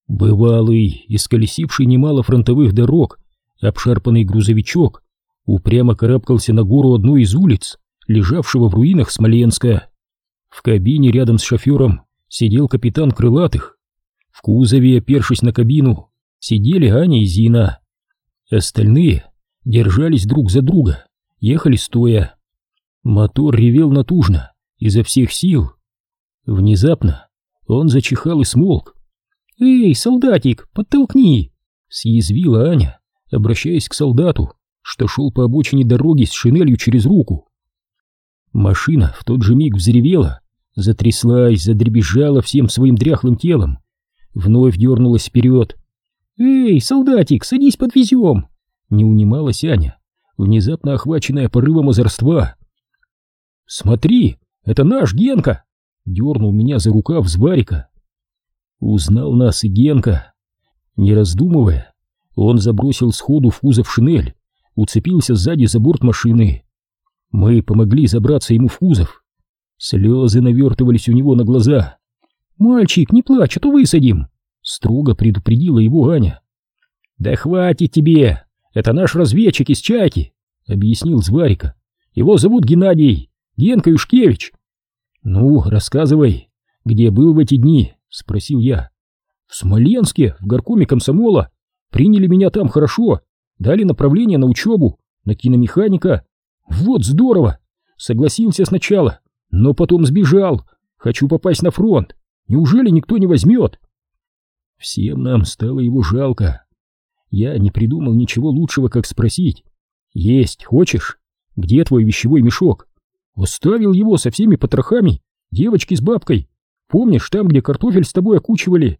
Бывалый, исколесивший немало фронтовых дорог, обшарпанный грузовичок упрямо карабкался на гору одной из улиц, лежавшего в руинах Смоленска. В кабине рядом с шофером сидел капитан Крылатых. В кузове, опершись на кабину, сидели Аня и Зина. Остальные держались друг за друга, ехали стоя. Мотор ревел натужно, изо всех сил. Внезапно он зачихал и смолк. «Эй, солдатик, подтолкни!» — съязвила Аня, обращаясь к солдату, что шел по обочине дороги с шинелью через руку. Машина в тот же миг взревела, затряслась, задребезжала всем своим дряхлым телом, вновь дернулась вперед. «Эй, солдатик, садись, подвезем!» — не унималась Аня, внезапно охваченная порывом озорства. «Смотри, это наш Генка!» — дернул меня за рукав Зварика. Узнал нас и Генка. Не раздумывая, он забросил сходу в кузов шинель, уцепился сзади за борт машины. Мы помогли забраться ему в кузов. Слезы навертывались у него на глаза. «Мальчик, не плачь, а то высадим!» — строго предупредила его Аня. «Да хватит тебе! Это наш разведчик из Чайки!» — объяснил Зварика. «Его зовут Геннадий, Генка Юшкевич». «Ну, рассказывай, где был в эти дни?» — спросил я. «В Смоленске, в горкоме комсомола. Приняли меня там хорошо, дали направление на учебу, на киномеханика. Вот здорово! Согласился сначала, но потом сбежал. Хочу попасть на фронт. Неужели никто не возьмет?» Всем нам стало его жалко. Я не придумал ничего лучшего, как спросить: «Есть хочешь? Где твой вещевой мешок?» «Оставил его со всеми потрохами девочки с бабкой. Помнишь, там, где картофель с тобой окучивали?»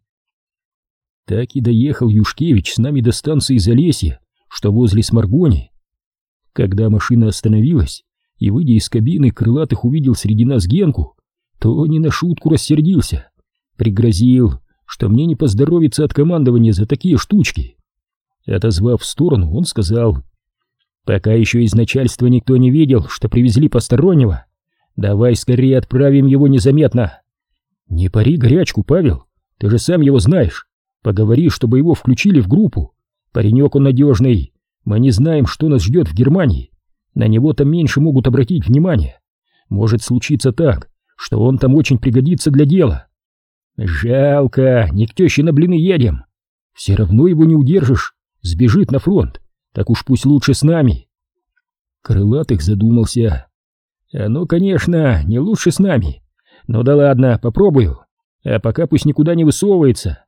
Так и доехал Юшкевич с нами до станции Залесье, что возле Сморгони. Когда машина остановилась, и, выйдя из кабины, Крылатых увидел среди нас Генку, то не на шутку рассердился. Пригрозил, что мне не поздоровится от командования за такие штучки. Отозвав в сторону, он сказал: «Пока еще из начальства никто не видел, что привезли постороннего. Давай скорее отправим его незаметно». «Не пари горячку, Павел, ты же сам его знаешь. Поговори, чтобы его включили в группу. Паренек он надежный, мы не знаем, что нас ждет в Германии. На него там меньше могут обратить внимание. Может случиться так, что он там очень пригодится для дела». «Жалко, не к теще на блины едем. Все равно его не удержишь, сбежит на фронт, так уж пусть лучше с нами». Крылатых задумался. «Ну, конечно, не лучше с нами. Ну да ладно, попробую. А пока пусть никуда не высовывается».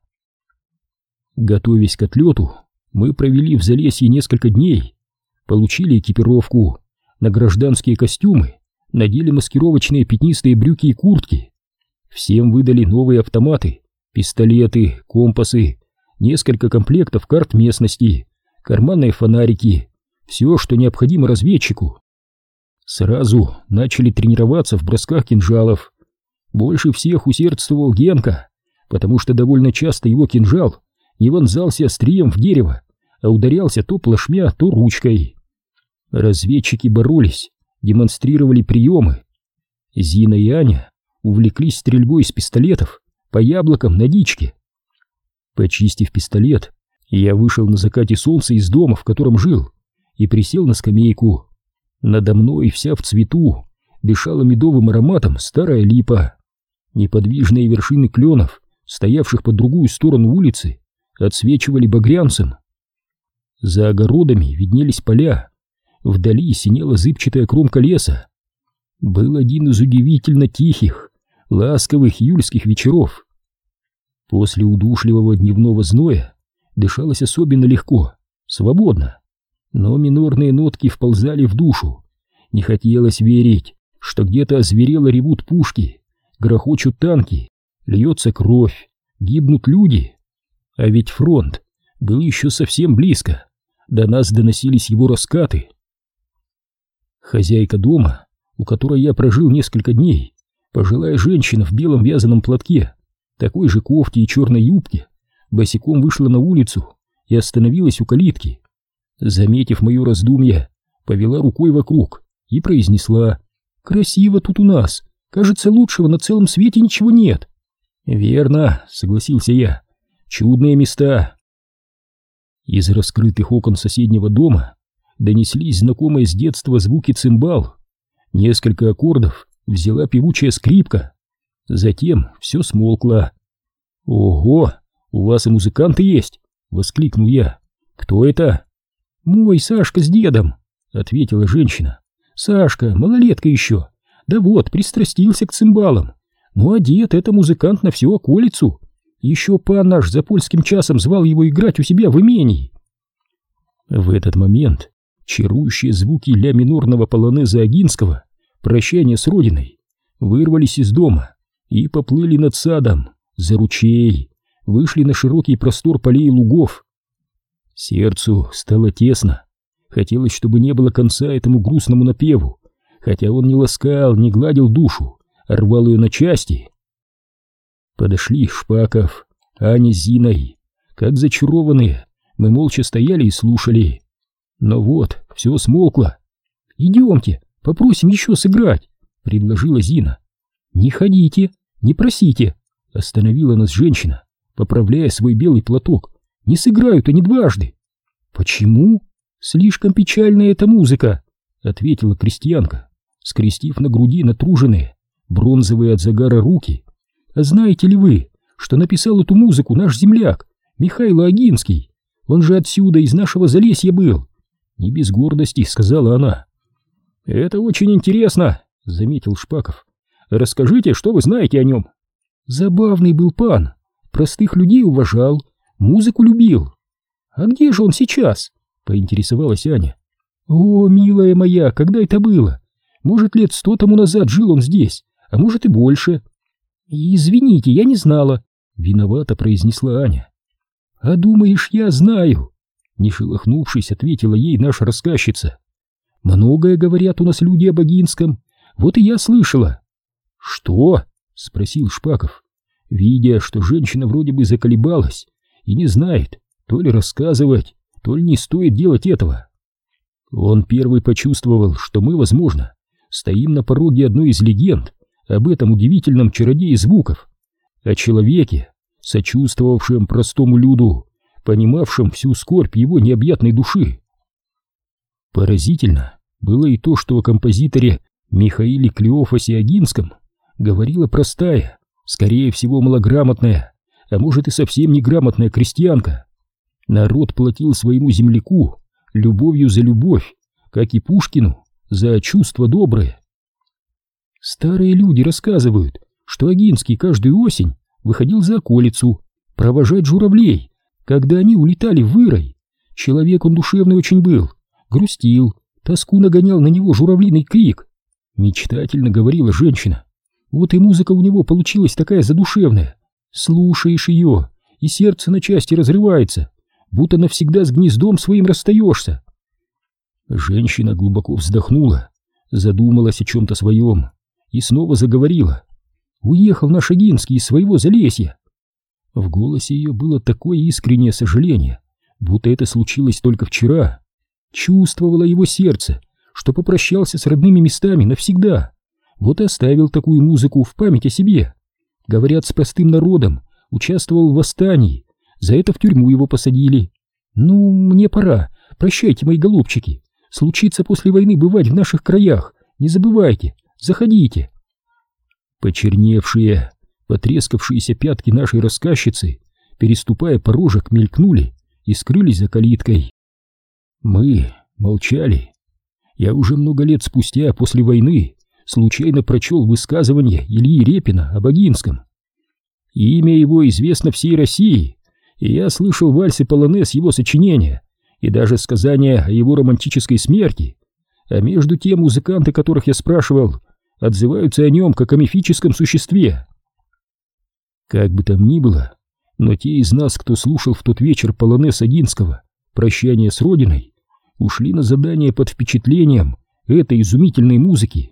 Готовясь к отлету, мы провели в Залесье несколько дней. Получили экипировку, на гражданские костюмы надели маскировочные пятнистые брюки и куртки. Всем выдали новые автоматы, пистолеты, компасы, несколько комплектов карт местности, карманные фонарики, все, что необходимо разведчику. Сразу начали тренироваться в бросках кинжалов. Больше всех усердствовал Генка, потому что довольно часто его кинжал не вонзался острием в дерево, а ударялся то плашмя, то ручкой. Разведчики боролись, демонстрировали приемы. Зина и Аня увлеклись стрельбой из пистолетов по яблокам на дичке. Почистив пистолет, я вышел на закате солнца из дома, в котором жил, и присел на скамейку. Надо мной, вся в цвету, дышала медовым ароматом старая липа. Неподвижные вершины кленов, стоявших по другую сторону улицы, отсвечивали багрянцем. За огородами виднелись поля, вдали синела зыбчатая кромка леса. Был один из удивительно тихих, ласковых июльских вечеров. После удушливого дневного зноя дышалось особенно легко, свободно, но минорные нотки вползали в душу. Не хотелось верить, что где-то озверело ревут пушки, грохочут танки, льется кровь, гибнут люди. А ведь фронт был еще совсем близко, до нас доносились его раскаты. Хозяйка дома, у которой я прожил несколько дней, пожилая женщина в белом вязаном платке, такой же кофте и черной юбке, босиком вышла на улицу и остановилась у калитки. Заметив мое раздумье, повела рукой вокруг и произнесла: «Красиво тут у нас, кажется, лучшего на целом свете ничего нет». «Верно», — согласился я, — Чудные места. Из раскрытых окон соседнего дома донеслись знакомые с детства звуки цимбал. Несколько аккордов взяла певучая скрипка. Затем все смолкло. «Ого, у вас и музыканты есть!» — воскликнул я. «Кто это?» «Мой Сашка с дедом», — ответила женщина. «Сашка, малолетка еще. Да вот, пристрастился к цимбалам. Ну а дед — это музыкант на всю околицу. Еще пан наш за польским часом звал его играть у себя в имении». В этот момент чарующие звуки ля минорного полонеза Огинского «Прощание с родиной» вырвались из дома и поплыли над садом, за ручей, вышли на широкий простор полей и лугов. Сердцу стало тесно. Хотелось, чтобы не было конца этому грустному напеву, хотя он не ласкал, не гладил душу, а рвал ее на части. Подошли Шпаков, Аня с Зиной. Как зачарованные, мы молча стояли и слушали. Но вот, все смолкло. «Идемте, попросим еще сыграть», — предложила Зина. «Не ходите, не просите», — остановила нас женщина, поправляя свой белый платок. «Не сыграют они дважды». «Почему? Слишком печальная эта музыка», — ответила крестьянка, скрестив на груди натруженные, бронзовые от загара руки. «А знаете ли вы, что написал эту музыку наш земляк, Михаил Огинский? Он же отсюда, из нашего Залесья был». «Не без гордости», — сказала она. «Это очень интересно», — заметил Шпаков. «Расскажите, что вы знаете о нем?» «Забавный был пан, простых людей уважал, музыку любил». «А где же он сейчас?» — поинтересовалась Аня. «О, милая моя, когда это было? Может, 100 лет тому назад жил он здесь, а может и больше». «Извините, я не знала», — виновато произнесла Аня. «А думаешь, я знаю?» — не шелохнувшись, ответила ей наша рассказчица. «Многое говорят у нас люди об Огинском, вот и я слышала». «Что?» — спросил Шпаков, видя, что женщина вроде бы заколебалась и не знает, то ли рассказывать, то ли не стоит делать этого. Он первый почувствовал, что мы, возможно, стоим на пороге одной из легенд об этом удивительном чародее звуков, о человеке, сочувствовавшем простому люду, понимавшем всю скорбь его необъятной души. Поразительно было и то, что о композиторе Михаиле Клеофасе Огинском говорила простая, скорее всего малограмотная, а может и совсем неграмотная крестьянка. Народ платил своему земляку любовью за любовь, как и Пушкину за чувство доброе. Старые люди рассказывают, что Огинский каждую осень выходил за околицу провожать журавлей, когда они улетали в вырой. Человек он душевный очень был, грустил, тоску нагонял на него журавлиный крик. Мечтательно говорила женщина. Вот и музыка у него получилась такая задушевная. Слушаешь ее, и сердце на части разрывается, будто навсегда с гнездом своим расстаешься. Женщина глубоко вздохнула, задумалась о чем-то своем и снова заговорила. «Уехал наш Огинский из своего Залесья». В голосе ее было такое искреннее сожаление, будто это случилось только вчера. Чувствовало его сердце, что попрощался с родными местами навсегда. Вот и оставил такую музыку в память о себе. Говорят, с простым народом участвовал в восстании, за это в тюрьму его посадили. Ну, мне пора, прощайте, мои голубчики. Случится после войны бывать в наших краях, не забывайте, заходите. Почерневшие, потрескавшиеся пятки нашей рассказчицы, переступая порожек, мелькнули и скрылись за калиткой. Мы молчали. Я уже много лет спустя, после войны, случайно прочел высказывание Ильи Репина об Огинском. Имя его известно всей России, и я слышал вальс и полонез его сочинения, и даже сказания о его романтической смерти, а между тем музыканты, которых я спрашивал, отзываются о нем как о мифическом существе. Как бы там ни было, но те из нас, кто слушал в тот вечер полонез Огинского «Прощание с родиной», ушли на задание под впечатлением этой изумительной музыки.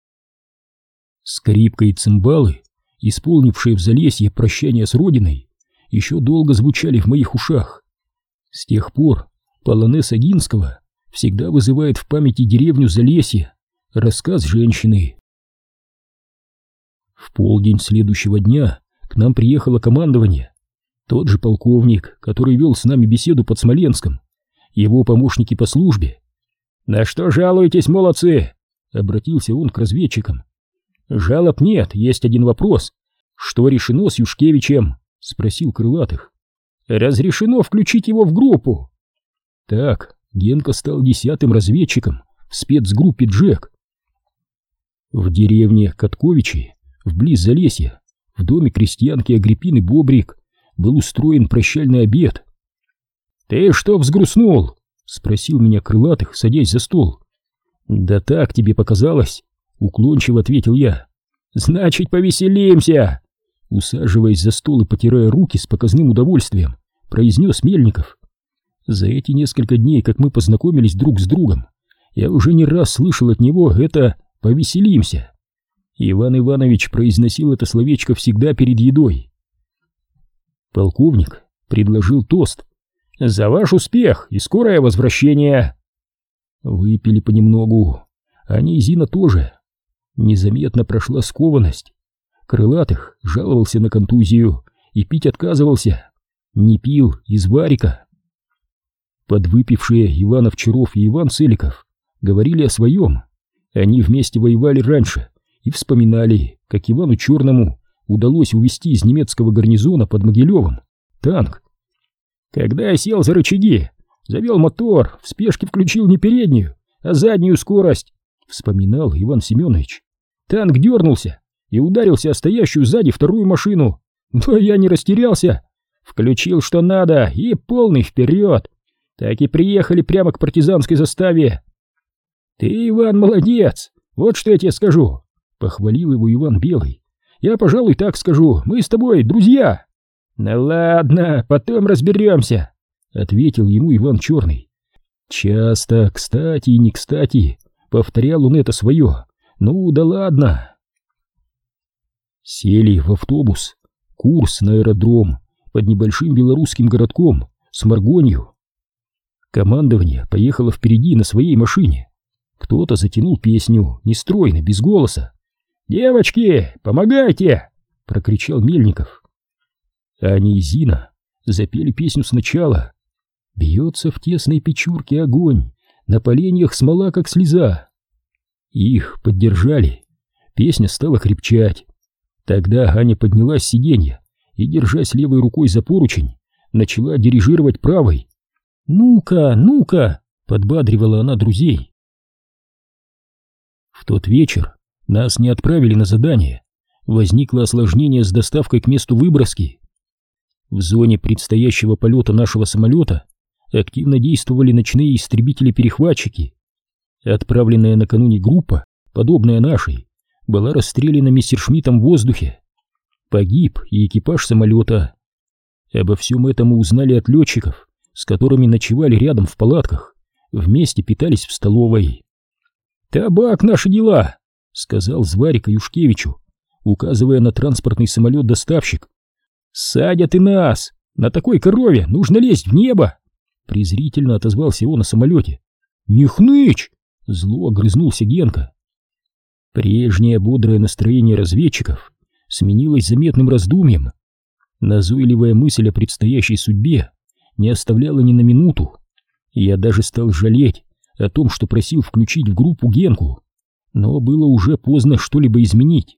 Скрипка и цимбалы, исполнившие в Залесье «Прощание с родиной», еще долго звучали в моих ушах. С тех пор полонез Огинского всегда вызывает в памяти деревню Залесье, рассказ женщины. В полдень следующего дня к нам приехало командование. Тот же полковник, который вел с нами беседу под Смоленском, его помощники по службе. «На что жалуетесь, молодцы?» — обратился он к разведчикам. «Жалоб нет, есть один вопрос. Что решено с Юшкевичем?» — спросил Крылатых. «Разрешено включить его в группу». Так Генка стал 10-м разведчиком в спецгруппе «Джек». В деревне Катковичи, вблизи Залесья, в доме крестьянки Агриппины Бобрик был устроен прощальный обед. «Ты что взгрустнул?» — спросил меня Крылатых, садясь за стол. «Да так тебе показалось», — уклончиво ответил я. «Значит, повеселимся!» Усаживаясь за стол и потирая руки с показным удовольствием, произнес Мельников. За эти несколько дней, как мы познакомились друг с другом, я уже не раз слышал от него это «повеселимся». Иван Иванович произносил это словечко всегда перед едой. Полковник предложил тост: «За ваш успех и скорое возвращение!» Выпили понемногу, а Низина тоже. Незаметно прошла скованность. Крылатых жаловался на контузию и пить отказывался. Не пил из варика. Подвыпившие Иван Овчаров и Иван Целиков говорили о своем. Они вместе воевали раньше и вспоминали, как Ивану Черному удалось увезти из немецкого гарнизона под Могилевым танк. «Когда я сел за рычаги, завел мотор, в спешке включил не переднюю, а заднюю скорость», — вспоминал Иван Семенович. «Танк дернулся и ударился о стоящую сзади вторую машину. Но я не растерялся, включил что надо и полный вперед. Так и приехали прямо к партизанской заставе». «Ты, Иван, молодец, вот что я тебе скажу», — похвалил его Иван Белый. «Я, пожалуй, так скажу, мы с тобой друзья». «Ну ладно, потом разберемся», — ответил ему Иван Черный. Часто, кстати и не кстати, повторял он это свое. «Ну да ладно». Сели в автобус, курс на аэродром под небольшим белорусским городком Сморгонью. Командование поехало впереди на своей машине. Кто-то затянул песню, нестройно, без голоса. «Девочки, помогайте!» — прокричал Мельников. Аня и Зина запели песню сначала. «Бьется в тесной печурке огонь, на поленьях смола, как слеза». Их поддержали. Песня стала крепчать. Тогда Аня поднялась с сиденья и, держась левой рукой за поручень, начала дирижировать правой. «Ну-ка, ну-ка!» — подбадривала она друзей. В тот вечер нас не отправили на задание. Возникло осложнение с доставкой к месту выброски. В зоне предстоящего полета нашего самолета активно действовали ночные истребители-перехватчики. Отправленная накануне группа, подобная нашей, была расстреляна мессершмиттом в воздухе. Погиб и экипаж самолета. Обо всем этом мы узнали от летчиков, с которыми ночевали рядом в палатках, вместе питались в столовой. «Табак, наши дела!» — сказал Зварик Юшкевичу, указывая на транспортный самолет-доставщик. «Садят и нас! На такой корове нужно лезть в небо!» Презрительно отозвался он о самолете. «Не хнычь!» — зло огрызнулся Генка. Прежнее бодрое настроение разведчиков сменилось заметным раздумьем. Назойливая мысль о предстоящей судьбе не оставляла ни на минуту. Я даже стал жалеть о том, что просил включить в группу Генку, но было уже поздно что-либо изменить.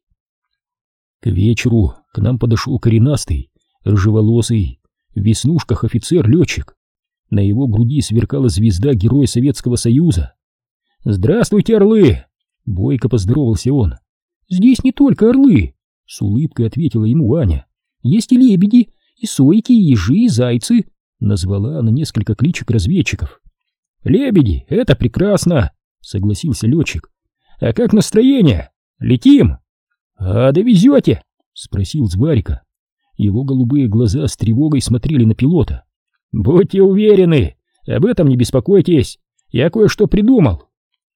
К вечеру к нам подошел коренастый, рыжеволосый, в веснушках офицер-летчик. На его груди сверкала звезда Героя Советского Союза. «Здравствуйте, орлы!» — бойко поздоровался он. «Здесь не только орлы!» — с улыбкой ответила ему Аня. «Есть и лебеди, и сойки, и ежи, и зайцы!» — назвала она несколько кличек разведчиков. «Лебеди — это прекрасно!» — согласился летчик. «А как настроение? Летим?» «А довезете?» — спросил Зварика. Его голубые глаза с тревогой смотрели на пилота. «Будьте уверены, об этом не беспокойтесь, я кое-что придумал».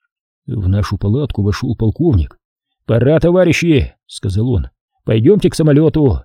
В нашу палатку вошел полковник. «Пора, товарищи!» — сказал он. «Пойдемте к самолету».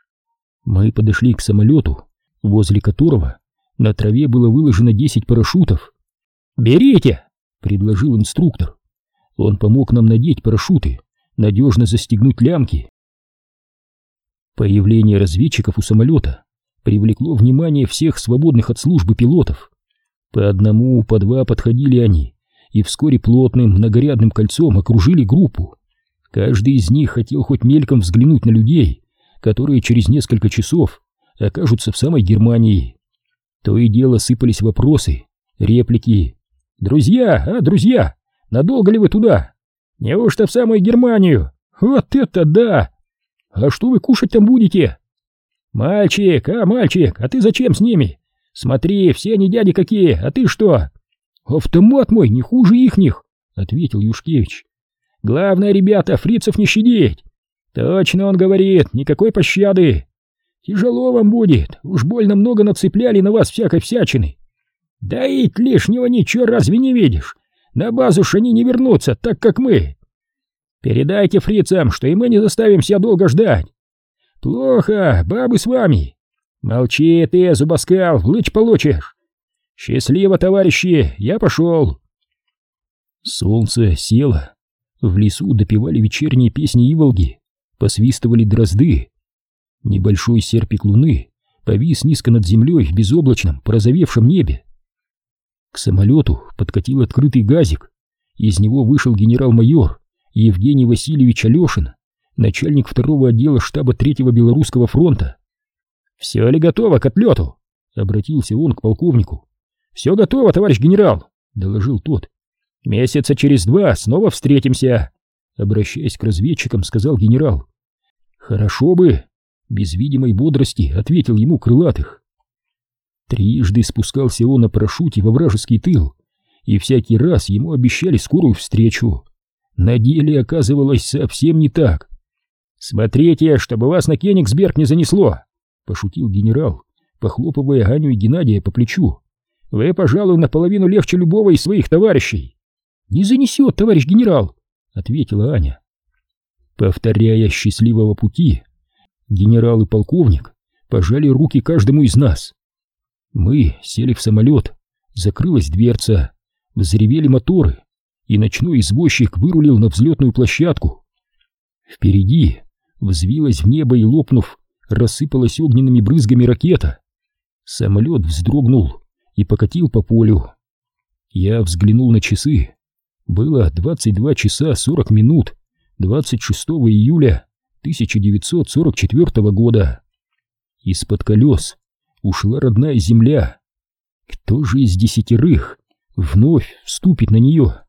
Мы подошли к самолету, возле которого на траве было выложено 10 парашютов. «Берите!» — предложил инструктор. Он помог нам надеть парашюты, надежно застегнуть лямки. Появление разведчиков у самолета привлекло внимание всех свободных от службы пилотов. По одному, по два подходили они, и вскоре плотным многорядным кольцом окружили группу. Каждый из них хотел хоть мельком взглянуть на людей, которые через несколько часов окажутся в самой Германии. То и дело сыпались вопросы, реплики. «Друзья, друзья, надолго ли вы туда? Неужто в самую Германию? Вот это да! А что вы кушать там будете? Мальчик, мальчик, а ты зачем с ними? Смотри, все они дяди какие, а ты что?» «Автомат мой не хуже ихних», — ответил Юшкевич. «Главное, ребята, фрицев не щадить. Точно он говорит, никакой пощады. Тяжело вам будет, уж больно много нацепляли на вас всякой всячины. Да и лишнего ничего разве не видишь? На базу ж они не вернутся, так как мы. Передайте фрицам, что и мы не заставим себя долго ждать. Плохо, бабы с вами. Молчи ты, зубоскал, лыч получишь. Счастливо, товарищи, я пошел». Солнце село. В лесу допевали вечерние песни иволги, посвистывали дрозды. Небольшой серпик луны повис низко над землей в безоблачном, порозовевшем небе. К самолету подкатил открытый газик. Из него вышел генерал-майор Евгений Васильевич Алешин, начальник 2-го отдела штаба 3-го Белорусского фронта. «Все ли готово к отлету?» — обратился он к полковнику. «Все готово, товарищ генерал», — доложил тот. «Месяца через 2 снова встретимся», — обращаясь к разведчикам, сказал генерал. «Хорошо бы», — без видимой бодрости ответил ему Крылатых. Трижды спускался он на парашюте во вражеский тыл, и всякий раз ему обещали скорую встречу. На деле оказывалось совсем не так. «Смотрите, чтобы вас на Кенигсберг не занесло», — пошутил генерал, похлопывая Аню и Геннадия по плечу. «Вы, пожалуй, наполовину легче любого из своих товарищей». «Не занесет, товарищ генерал», — ответила Аня. Повторяя «счастливого пути», генерал и полковник пожали руки каждому из нас. Мы сели в самолет, закрылась дверца, взревели моторы, и ночной извозчик вырулил на взлетную площадку. Впереди взвилась в небо и, лопнув, рассыпалась огненными брызгами ракета. Самолет вздрогнул и покатил по полю. Я взглянул на часы. Было 22 часа 40 минут 26 июля 1944 года. Из-под колес ушла родная земля. Кто же из 10 вновь вступит на нее?